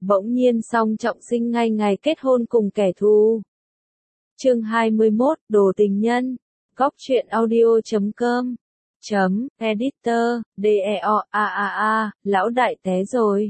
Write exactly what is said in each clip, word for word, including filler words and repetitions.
bỗng nhiên Song Trọng Sinh ngay ngày kết hôn cùng kẻ thù. Chương hai mươi mốt, Đồ tình nhân. Góc truyện audio chấm com chấm editor deo a a a lão đại té rồi.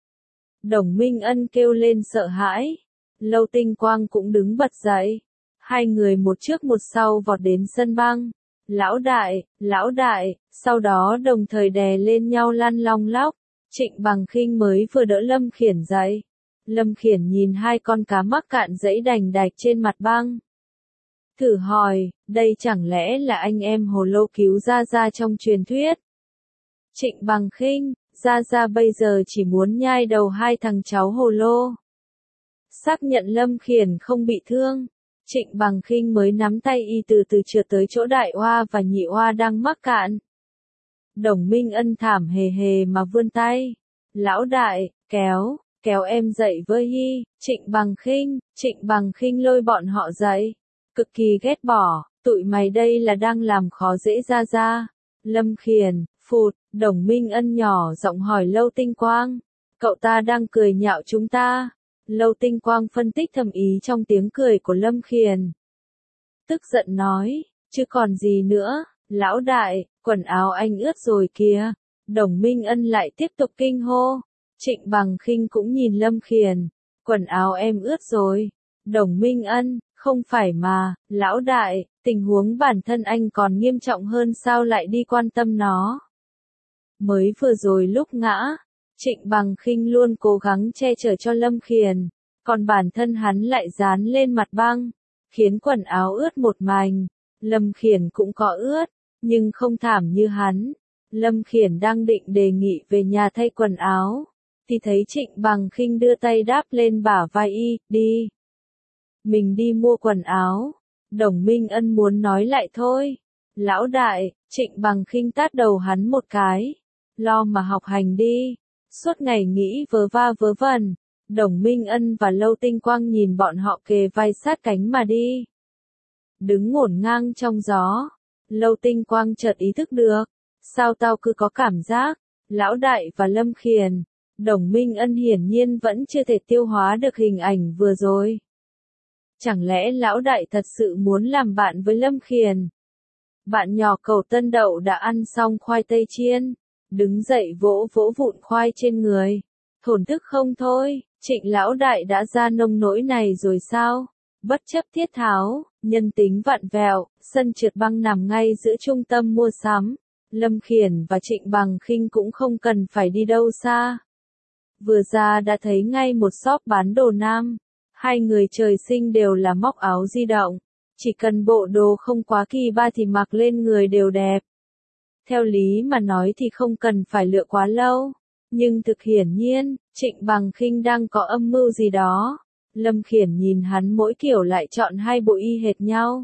Đồng Minh Ân kêu lên sợ hãi. Lâu Tinh Quang cũng đứng bật dậy. Hai người một trước một sau vọt đến sân băng. Lão đại, lão đại, sau đó đồng thời đè lên nhau lăn long lóc. Trịnh Bằng Khinh mới vừa đỡ Lâm Khiển dậy. Lâm Khiển nhìn hai con cá mắc cạn dẫy đành đạch trên mặt băng. Thử hỏi, đây chẳng lẽ là anh em Hồ Lô cứu Gia Gia trong truyền thuyết? Trịnh Bằng Khinh, Gia Gia bây giờ chỉ muốn nhai đầu hai thằng cháu Hồ Lô. Xác nhận Lâm Khiển không bị thương. Trịnh Bằng Khinh mới nắm tay y từ từ trượt tới chỗ Đại Oa và Nhị Oa đang mắc cạn. Đồng Minh Ân thảm hề hề mà vươn tay. Lão đại, kéo, kéo em dậy với hi. Trịnh Bằng Khinh, Trịnh Bằng Khinh lôi bọn họ dậy. Cực kỳ ghét bỏ, tụi mày đây là đang làm khó dễ Gia Gia. Lâm Khiển, phụt, Đồng Minh Ân nhỏ giọng hỏi Lâu Tinh Quang. Cậu ta đang cười nhạo chúng ta. Lâu Tinh Quang phân tích thầm ý trong tiếng cười của Lâm Khiển. Tức giận nói, chứ còn gì nữa, lão đại, quần áo anh ướt rồi kìa. Đồng Minh Ân lại tiếp tục kinh hô. Trịnh Bằng Khinh cũng nhìn Lâm Khiển. Quần áo em ướt rồi. Đồng Minh Ân, không phải mà, lão đại, tình huống bản thân anh còn nghiêm trọng hơn sao lại đi quan tâm nó. Mới vừa rồi lúc ngã, Trịnh Bằng Khinh luôn cố gắng che chở cho Lâm Khiển, còn bản thân hắn lại dán lên mặt băng, khiến quần áo ướt một mành. Lâm Khiển cũng có ướt, nhưng không thảm như hắn. Lâm Khiển đang định đề nghị về nhà thay quần áo, thì thấy Trịnh Bằng Khinh đưa tay đáp lên bả vai y, đi. Mình đi mua quần áo. Đồng Minh Ân muốn nói lại thôi. Lão đại, Trịnh Bằng Khinh tát đầu hắn một cái. Lo mà học hành đi. Suốt ngày nghĩ vớ va vớ vẩn. Đồng Minh Ân và Lâu Tinh Quang nhìn bọn họ kề vai sát cánh mà đi. Đứng ngổn ngang trong gió. Lâu Tinh Quang chợt ý thức được. Sao tao cứ có cảm giác, lão đại và Lâm Khiển. Đồng Minh Ân hiển nhiên vẫn chưa thể tiêu hóa được hình ảnh vừa rồi. Chẳng lẽ lão đại thật sự muốn làm bạn với Lâm Khiển? Bạn nhỏ Cầu Tân Đậu đã ăn xong khoai tây chiên, đứng dậy vỗ vỗ vụn khoai trên người. Thổn thức không thôi, Trịnh lão đại đã ra nông nỗi này rồi sao? Bất chấp thiết tháo, nhân tính vặn vẹo, sân trượt băng nằm ngay giữa trung tâm mua sắm. Lâm Khiển và Trịnh Bằng Khinh cũng không cần phải đi đâu xa. Vừa ra đã thấy ngay một shop bán đồ nam. Hai người trời sinh đều là móc áo di động. Chỉ cần bộ đồ không quá kỳ ba thì mặc lên người đều đẹp. Theo lý mà nói thì không cần phải lựa quá lâu. Nhưng thực hiển nhiên, Trịnh Bằng Khinh đang có âm mưu gì đó. Lâm Khiển nhìn hắn mỗi kiểu lại chọn hai bộ y hệt nhau.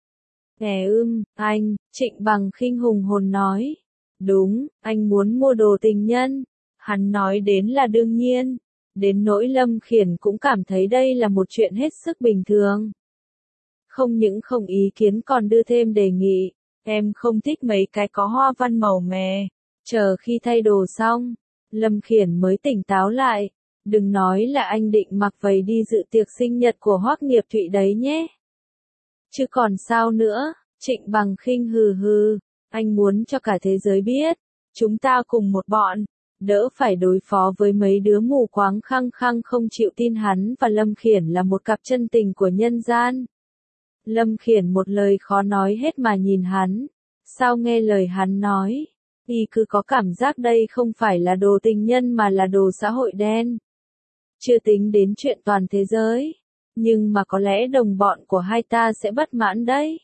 Nè ưm, anh, Trịnh Bằng Khinh hùng hồn nói. Đúng, anh muốn mua đồ tình nhân. Hắn nói đến là đương nhiên. Đến nỗi Lâm Khiển cũng cảm thấy đây là một chuyện hết sức bình thường. Không những không ý kiến còn đưa thêm đề nghị. Em không thích mấy cái có hoa văn màu mè. Chờ khi thay đồ xong, Lâm Khiển mới tỉnh táo lại. Đừng nói là anh định mặc vầy đi dự tiệc sinh nhật của Hoắc Nghiệp Thụy đấy nhé. Chứ còn sao nữa, Trịnh Bằng Khinh hừ hừ. Anh muốn cho cả thế giới biết. Chúng ta cùng một bọn. Đỡ phải đối phó với mấy đứa mù quáng khăng khăng không chịu tin hắn và Lâm Khiển là một cặp chân tình của nhân gian. Lâm Khiển một lời khó nói hết mà nhìn hắn. Sao nghe lời hắn nói? Y cứ có cảm giác đây không phải là đồ tình nhân mà là đồ xã hội đen. Chưa tính đến chuyện toàn thế giới. Nhưng mà có lẽ đồng bọn của hai ta sẽ bất mãn đấy.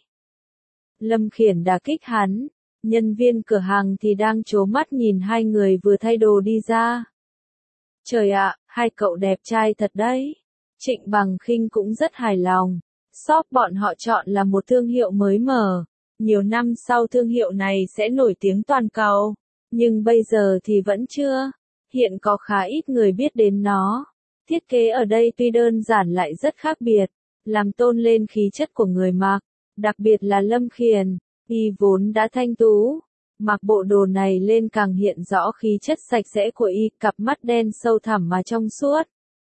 Lâm Khiển đả kích hắn. Nhân viên cửa hàng thì đang trố mắt nhìn hai người vừa thay đồ đi ra. Trời ạ, hai cậu đẹp trai thật đấy. Trịnh Bằng Khinh cũng rất hài lòng. Shop bọn họ chọn là một thương hiệu mới mở. Nhiều năm sau thương hiệu này sẽ nổi tiếng toàn cầu. Nhưng bây giờ thì vẫn chưa. Hiện có khá ít người biết đến nó. Thiết kế ở đây tuy đơn giản lại rất khác biệt. Làm tôn lên khí chất của người mặc. Đặc biệt là Lâm Khiển. Y vốn đã thanh tú, mặc bộ đồ này lên càng hiện rõ khí chất sạch sẽ của y, cặp mắt đen sâu thẳm mà trong suốt.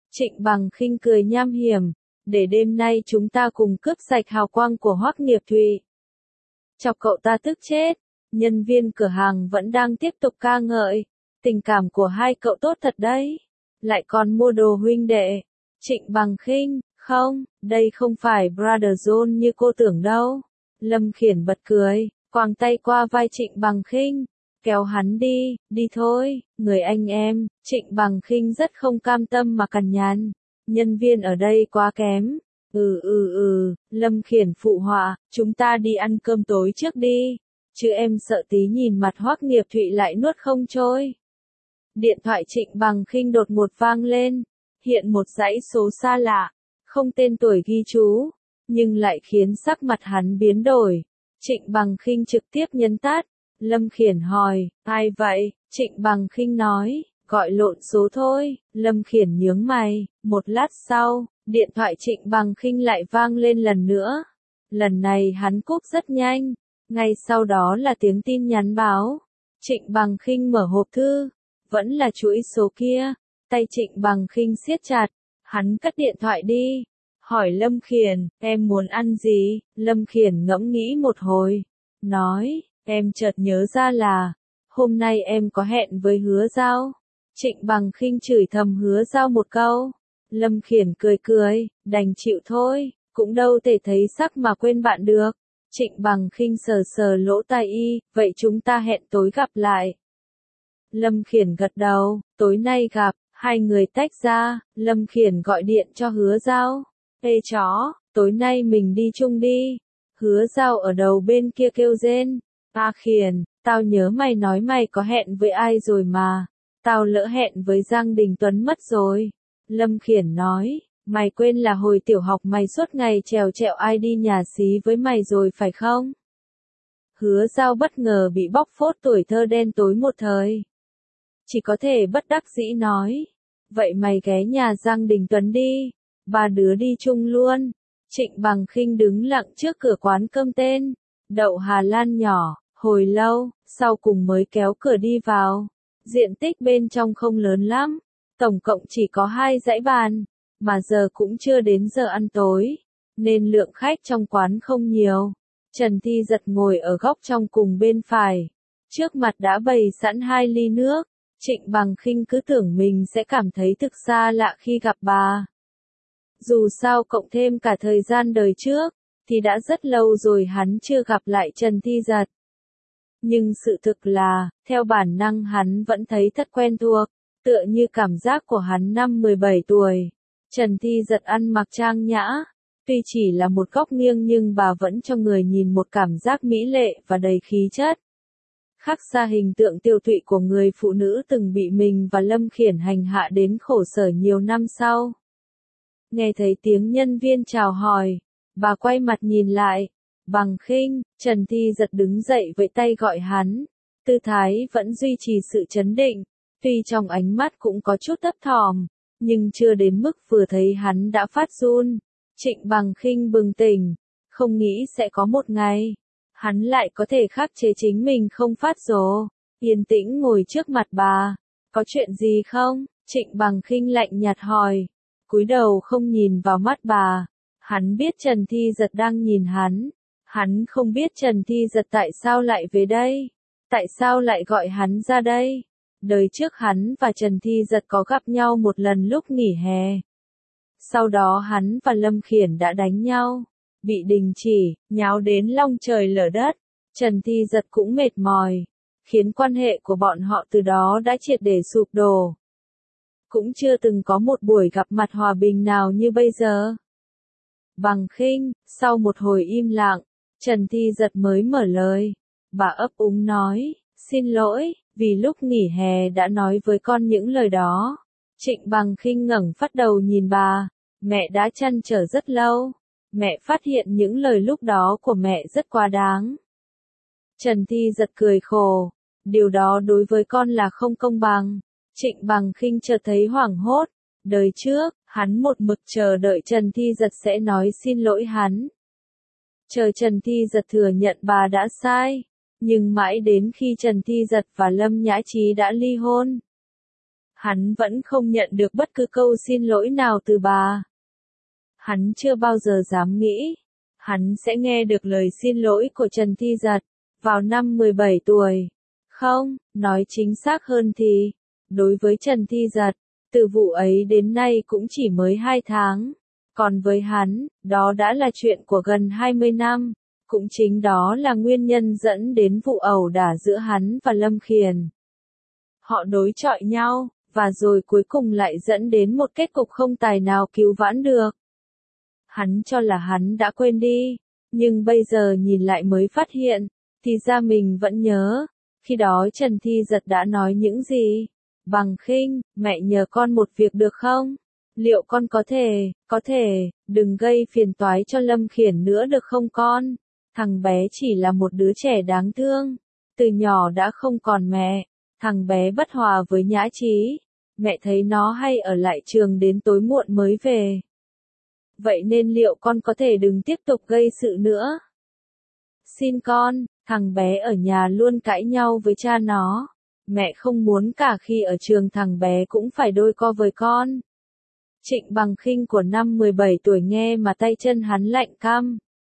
Trịnh Bằng Khinh cười nham hiểm, để đêm nay chúng ta cùng cướp sạch hào quang của Hoắc Nghiệp Thụy. Chọc cậu ta tức chết, nhân viên cửa hàng vẫn đang tiếp tục ca ngợi, tình cảm của hai cậu tốt thật đấy, lại còn mua đồ huynh đệ. Trịnh Bằng Khinh, không, đây không phải Brother John như cô tưởng đâu. Lâm Khiển bật cười, quàng tay qua vai Trịnh Bằng Khinh, kéo hắn đi, đi thôi, người anh em. Trịnh Bằng Khinh rất không cam tâm mà cằn nhằn, nhân viên ở đây quá kém. Ừ ừ ừ, Lâm Khiển phụ họa, chúng ta đi ăn cơm tối trước đi, chứ em sợ tí nhìn mặt Hoắc Nghiệp Thụy lại nuốt không trôi. Điện thoại Trịnh Bằng Khinh đột ngột vang lên, hiện một dãy số xa lạ, không tên tuổi ghi chú, nhưng lại khiến sắc mặt hắn biến đổi. Trịnh Bằng Khinh trực tiếp nhấn tắt. Lâm Khiển hỏi, ai vậy? Trịnh Bằng Khinh nói, gọi lộn số thôi. Lâm Khiển nhướng mày, một lát sau, điện thoại Trịnh Bằng Khinh lại vang lên lần nữa. Lần này hắn cúp rất nhanh, ngay sau đó là tiếng tin nhắn báo. Trịnh Bằng Khinh mở hộp thư, vẫn là chuỗi số kia, tay Trịnh Bằng Khinh siết chặt, hắn cất điện thoại đi, hỏi Lâm Khiển, em muốn ăn gì? Lâm Khiển ngẫm nghĩ một hồi, nói, em chợt nhớ ra là, hôm nay em có hẹn với Hứa Giao. Trịnh Bằng Khinh chửi thầm Hứa Giao một câu, Lâm Khiển cười cười, đành chịu thôi, cũng đâu thể thấy sắc mà quên bạn được. Trịnh Bằng Khinh sờ sờ lỗ tai y, vậy chúng ta hẹn tối gặp lại. Lâm Khiển gật đầu, tối nay gặp, hai người tách ra, Lâm Khiển gọi điện cho Hứa Giao. Ê chó, tối nay mình đi chung đi. Hứa Giao ở đầu bên kia kêu rên. A Khiển, tao nhớ mày nói mày có hẹn với ai rồi mà. Tao lỡ hẹn với Giang Đình Tuấn mất rồi. Lâm Khiển nói, mày quên là hồi tiểu học mày suốt ngày trèo trẹo ai đi nhà xí với mày rồi phải không? Hứa Giao bất ngờ bị bóc phốt tuổi thơ đen tối một thời. Chỉ có thể bất đắc dĩ nói, vậy mày ghé nhà Giang Đình Tuấn đi, ba đứa đi chung luôn. Trịnh Bằng Khinh đứng lặng trước cửa quán cơm tên Đậu Hà Lan nhỏ, hồi lâu, sau cùng mới kéo cửa đi vào. Diện tích bên trong không lớn lắm, tổng cộng chỉ có hai dãy bàn, mà giờ cũng chưa đến giờ ăn tối, nên lượng khách trong quán không nhiều. Trần Thi Giật ngồi ở góc trong cùng bên phải, trước mặt đã bày sẵn hai ly nước. Trịnh Bằng Khinh cứ tưởng mình sẽ cảm thấy thực xa lạ khi gặp bà. Dù sao cộng thêm cả thời gian đời trước, thì đã rất lâu rồi hắn chưa gặp lại Trần Thi Giật. Nhưng sự thực là, theo bản năng hắn vẫn thấy thật quen thuộc, tựa như cảm giác của hắn năm mười bảy tuổi. Trần Thi Giật ăn mặc trang nhã, tuy chỉ là một góc nghiêng nhưng bà vẫn cho người nhìn một cảm giác mỹ lệ và đầy khí chất. Khắc xa hình tượng tiêu tụy của người phụ nữ từng bị mình và Lâm Khiển hành hạ đến khổ sở nhiều năm sau. Nghe thấy tiếng nhân viên chào hỏi, bà quay mặt nhìn lại. Bằng Khinh, Trần Thi Giật đứng dậy vẫy tay gọi hắn. Tư thái vẫn duy trì sự trấn định, tuy trong ánh mắt cũng có chút thấp thỏm, nhưng chưa đến mức vừa thấy hắn đã phát run. Trịnh Bằng Khinh bừng tỉnh, không nghĩ sẽ có một ngày hắn lại có thể khắc chế chính mình không phát rồ. Yên tĩnh ngồi trước mặt bà. Có chuyện gì không? Trịnh Bằng Khinh lạnh nhạt hỏi. Cúi đầu không nhìn vào mắt bà. Hắn biết Trần Thi Giật đang nhìn hắn. Hắn không biết Trần Thi Giật tại sao lại về đây. Tại sao lại gọi hắn ra đây. Đời trước hắn và Trần Thi Giật có gặp nhau một lần lúc nghỉ hè. Sau đó hắn và Lâm Khiển đã đánh nhau. Bị đình chỉ, nháo đến long trời lở đất. Trần Thi Giật cũng mệt mỏi, khiến quan hệ của bọn họ từ đó đã triệt để sụp đổ. Cũng chưa từng có một buổi gặp mặt hòa bình nào như bây giờ. Bằng Khinh, sau một hồi im lặng, Trần Thi Giật mới mở lời. Bà ấp úng nói, xin lỗi, vì lúc nghỉ hè đã nói với con những lời đó. Trịnh Bằng Khinh ngẩng phát đầu nhìn bà, mẹ đã trăn trở rất lâu. Mẹ phát hiện những lời lúc đó của mẹ rất quá đáng. Trần Thi Giật cười khổ, điều đó đối với con là không công bằng. Trịnh Bằng Khinh chợt thấy hoảng hốt, đời trước, hắn một mực chờ đợi Trần Thi Giật sẽ nói xin lỗi hắn. Chờ Trần Thi Giật thừa nhận bà đã sai, nhưng mãi đến khi Trần Thi Giật và Lâm Nhã Trí đã ly hôn, Hắn vẫn không nhận được bất cứ câu xin lỗi nào từ bà. Hắn chưa bao giờ dám nghĩ, hắn sẽ nghe được lời xin lỗi của Trần Thi Giật, vào năm mười bảy tuổi. Không, nói chính xác hơn thì, đối với Trần Thi Giật, từ vụ ấy đến nay cũng chỉ mới hai tháng. Còn với hắn, đó đã là chuyện của gần hai mươi năm. Cũng chính đó là nguyên nhân dẫn đến vụ ẩu đả giữa hắn và Lâm Khiển. Họ đối chọi nhau, và rồi cuối cùng lại dẫn đến một kết cục không tài nào cứu vãn được. Hắn cho là hắn đã quên đi, nhưng bây giờ nhìn lại mới phát hiện, thì ra mình vẫn nhớ. Khi đó Trần Thi Giật đã nói những gì? Bằng Khinh, mẹ nhờ con một việc được không? Liệu con có thể, có thể, đừng gây phiền toái cho Lâm Khiển nữa được không con? Thằng bé chỉ là một đứa trẻ đáng thương, từ nhỏ đã không còn mẹ, thằng bé bất hòa với Nhã Trí, mẹ thấy nó hay ở lại trường đến tối muộn mới về. Vậy nên liệu con có thể đừng tiếp tục gây sự nữa? Xin con, thằng bé ở nhà luôn cãi nhau với cha nó, mẹ không muốn cả khi ở trường thằng bé cũng phải đôi co với con. Trịnh Bằng Khinh của năm mười bảy tuổi nghe mà tay chân hắn lạnh căm.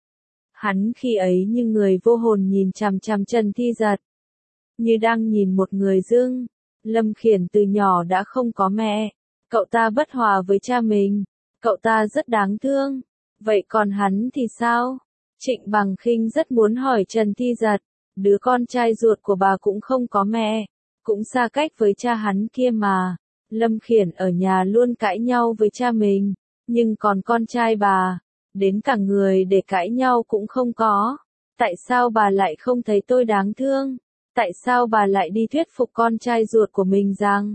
Hắn khi ấy như người vô hồn nhìn chằm chằm Trần Thi Giật, như đang nhìn một người dưng. Lâm Khiển từ nhỏ đã không có mẹ, cậu ta bất hòa với cha mình, cậu ta rất đáng thương. Vậy còn hắn thì sao? Trịnh Bằng Khinh rất muốn hỏi Trần Thi Giật, đứa con trai ruột của bà cũng không có mẹ, cũng xa cách với cha hắn kia mà. Lâm Khiển ở nhà luôn cãi nhau với cha mình, nhưng còn con trai bà, đến cả người để cãi nhau cũng không có. Tại sao bà lại không thấy tôi đáng thương? Tại sao bà lại đi thuyết phục con trai ruột của mình rằng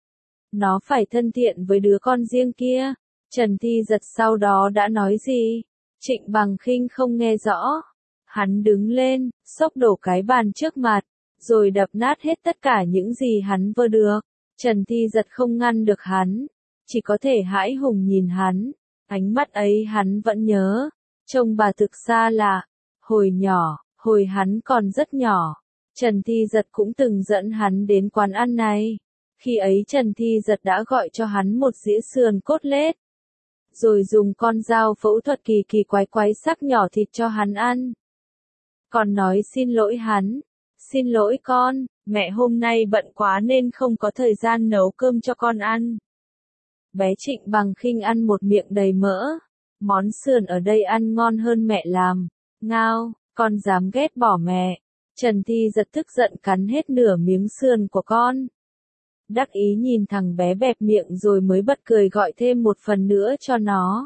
nó phải thân thiện với đứa con riêng kia? Trần Thi Giật sau đó đã nói gì? Trịnh Bằng Khinh không nghe rõ. Hắn đứng lên, xốc đổ cái bàn trước mặt, rồi đập nát hết tất cả những gì hắn vơ được. Trần Thi Giật không ngăn được hắn, chỉ có thể hãi hùng nhìn hắn. Ánh mắt ấy hắn vẫn nhớ, trông bà thực xa lạ. Hồi nhỏ, hồi hắn còn rất nhỏ, Trần Thi Giật cũng từng dẫn hắn đến quán ăn này. Khi ấy Trần Thi Giật đã gọi cho hắn một dĩa sườn cốt lết, rồi dùng con dao phẫu thuật kỳ kỳ quái quái sắc nhỏ thịt cho hắn ăn. Còn nói xin lỗi hắn, xin lỗi con, mẹ hôm nay bận quá nên không có thời gian nấu cơm cho con ăn. Bé Trịnh Bằng Khinh ăn một miệng đầy mỡ, món sườn ở đây ăn ngon hơn mẹ làm. Ngao, con dám ghét bỏ mẹ. Trần Thi Giật tức giận cắn hết nửa miếng sườn của con. Đắc ý nhìn thằng bé bẹp miệng rồi mới bật cười gọi thêm một phần nữa cho nó.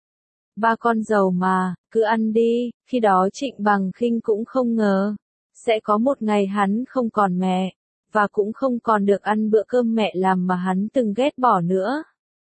Ba con giàu mà, cứ ăn đi. Khi đó Trịnh Bằng Khinh cũng không ngờ sẽ có một ngày hắn không còn mẹ, và cũng không còn được ăn bữa cơm mẹ làm mà hắn từng ghét bỏ nữa.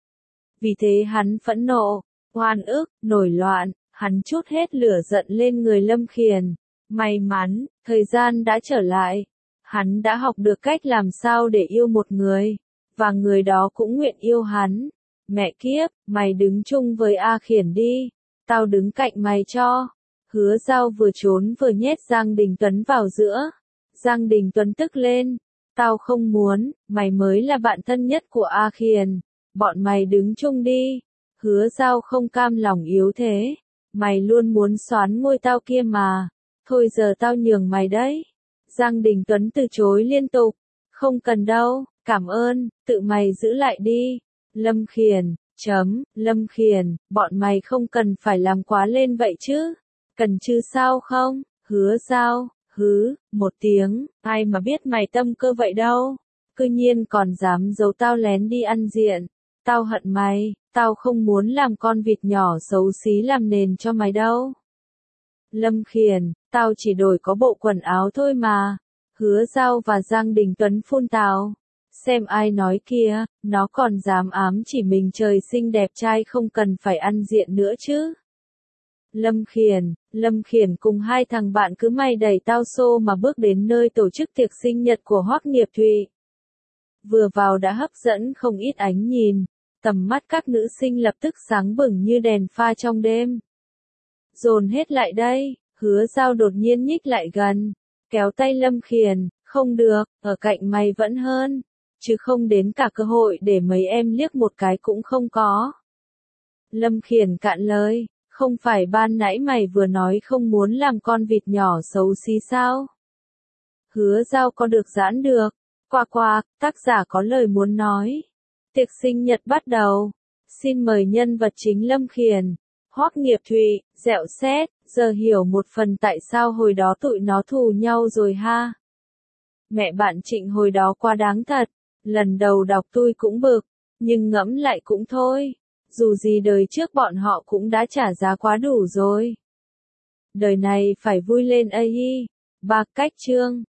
Vì thế hắn phẫn nộ, oan ức, nổi loạn, hắn trút hết lửa giận lên người Lâm Khiển. May mắn, thời gian đã trở lại. Hắn đã học được cách làm sao để yêu một người, và người đó cũng nguyện yêu hắn. Mẹ kiếp, mày đứng chung với A Khiển đi, tao đứng cạnh mày cho. Hứa Giao vừa trốn vừa nhét Giang Đình Tuấn vào giữa. Giang Đình Tuấn tức lên, tao không muốn, mày mới là bạn thân nhất của A Khiển, bọn mày đứng chung đi. Hứa Giao không cam lòng yếu thế, mày luôn muốn soán ngôi tao kia mà, thôi giờ tao nhường mày đấy. Giang Đình Tuấn từ chối liên tục, không cần đâu, cảm ơn, tự mày giữ lại đi. Lâm Khiển, chấm, Lâm Khiển, bọn mày không cần phải làm quá lên vậy chứ, cần chứ sao không? Hứa Giao, hứ, một tiếng, ai mà biết mày tâm cơ vậy đâu, cư nhiên còn dám giấu tao lén đi ăn diện, tao hận mày, tao không muốn làm con vịt nhỏ xấu xí làm nền cho mày đâu. Lâm Khiển, tao chỉ đổi có bộ quần áo thôi mà. Hứa Giao và Giang Đình Tuấn phun tào. Xem ai nói kia, nó còn dám ám chỉ mình trời sinh đẹp trai không cần phải ăn diện nữa chứ. Lâm Khiển, Lâm Khiển cùng hai thằng bạn cứ may đầy tao xô mà bước đến nơi tổ chức tiệc sinh nhật của Hoắc Nghiệp Thụy. Vừa vào đã hấp dẫn không ít ánh nhìn, tầm mắt các nữ sinh lập tức sáng bừng như đèn pha trong đêm. Dồn hết lại đây, Hứa Giao đột nhiên nhích lại gần, kéo tay Lâm Khiển, không được, ở cạnh mày vẫn hơn. chứ không đến cả cơ hội để mấy em liếc một cái cũng không có. Lâm Khiển cạn lời, không phải ban nãy mày vừa nói không muốn làm con vịt nhỏ xấu xí sao? Hứa Giao có được giãn được. Qua qua, tác giả có lời muốn nói. Tiệc sinh nhật bắt đầu. Xin mời nhân vật chính Lâm Khiển, Hoắc Nghiệp Thụy, Dẹo Xét, giờ hiểu một phần tại sao hồi đó tụi nó thù nhau rồi ha. Mẹ bạn Trịnh hồi đó quá đáng thật, lần đầu đọc tôi cũng bực, nhưng ngẫm lại cũng thôi, dù gì đời trước bọn họ cũng đã trả giá quá đủ rồi. Đời này phải vui lên ấy hi. Ba cách chương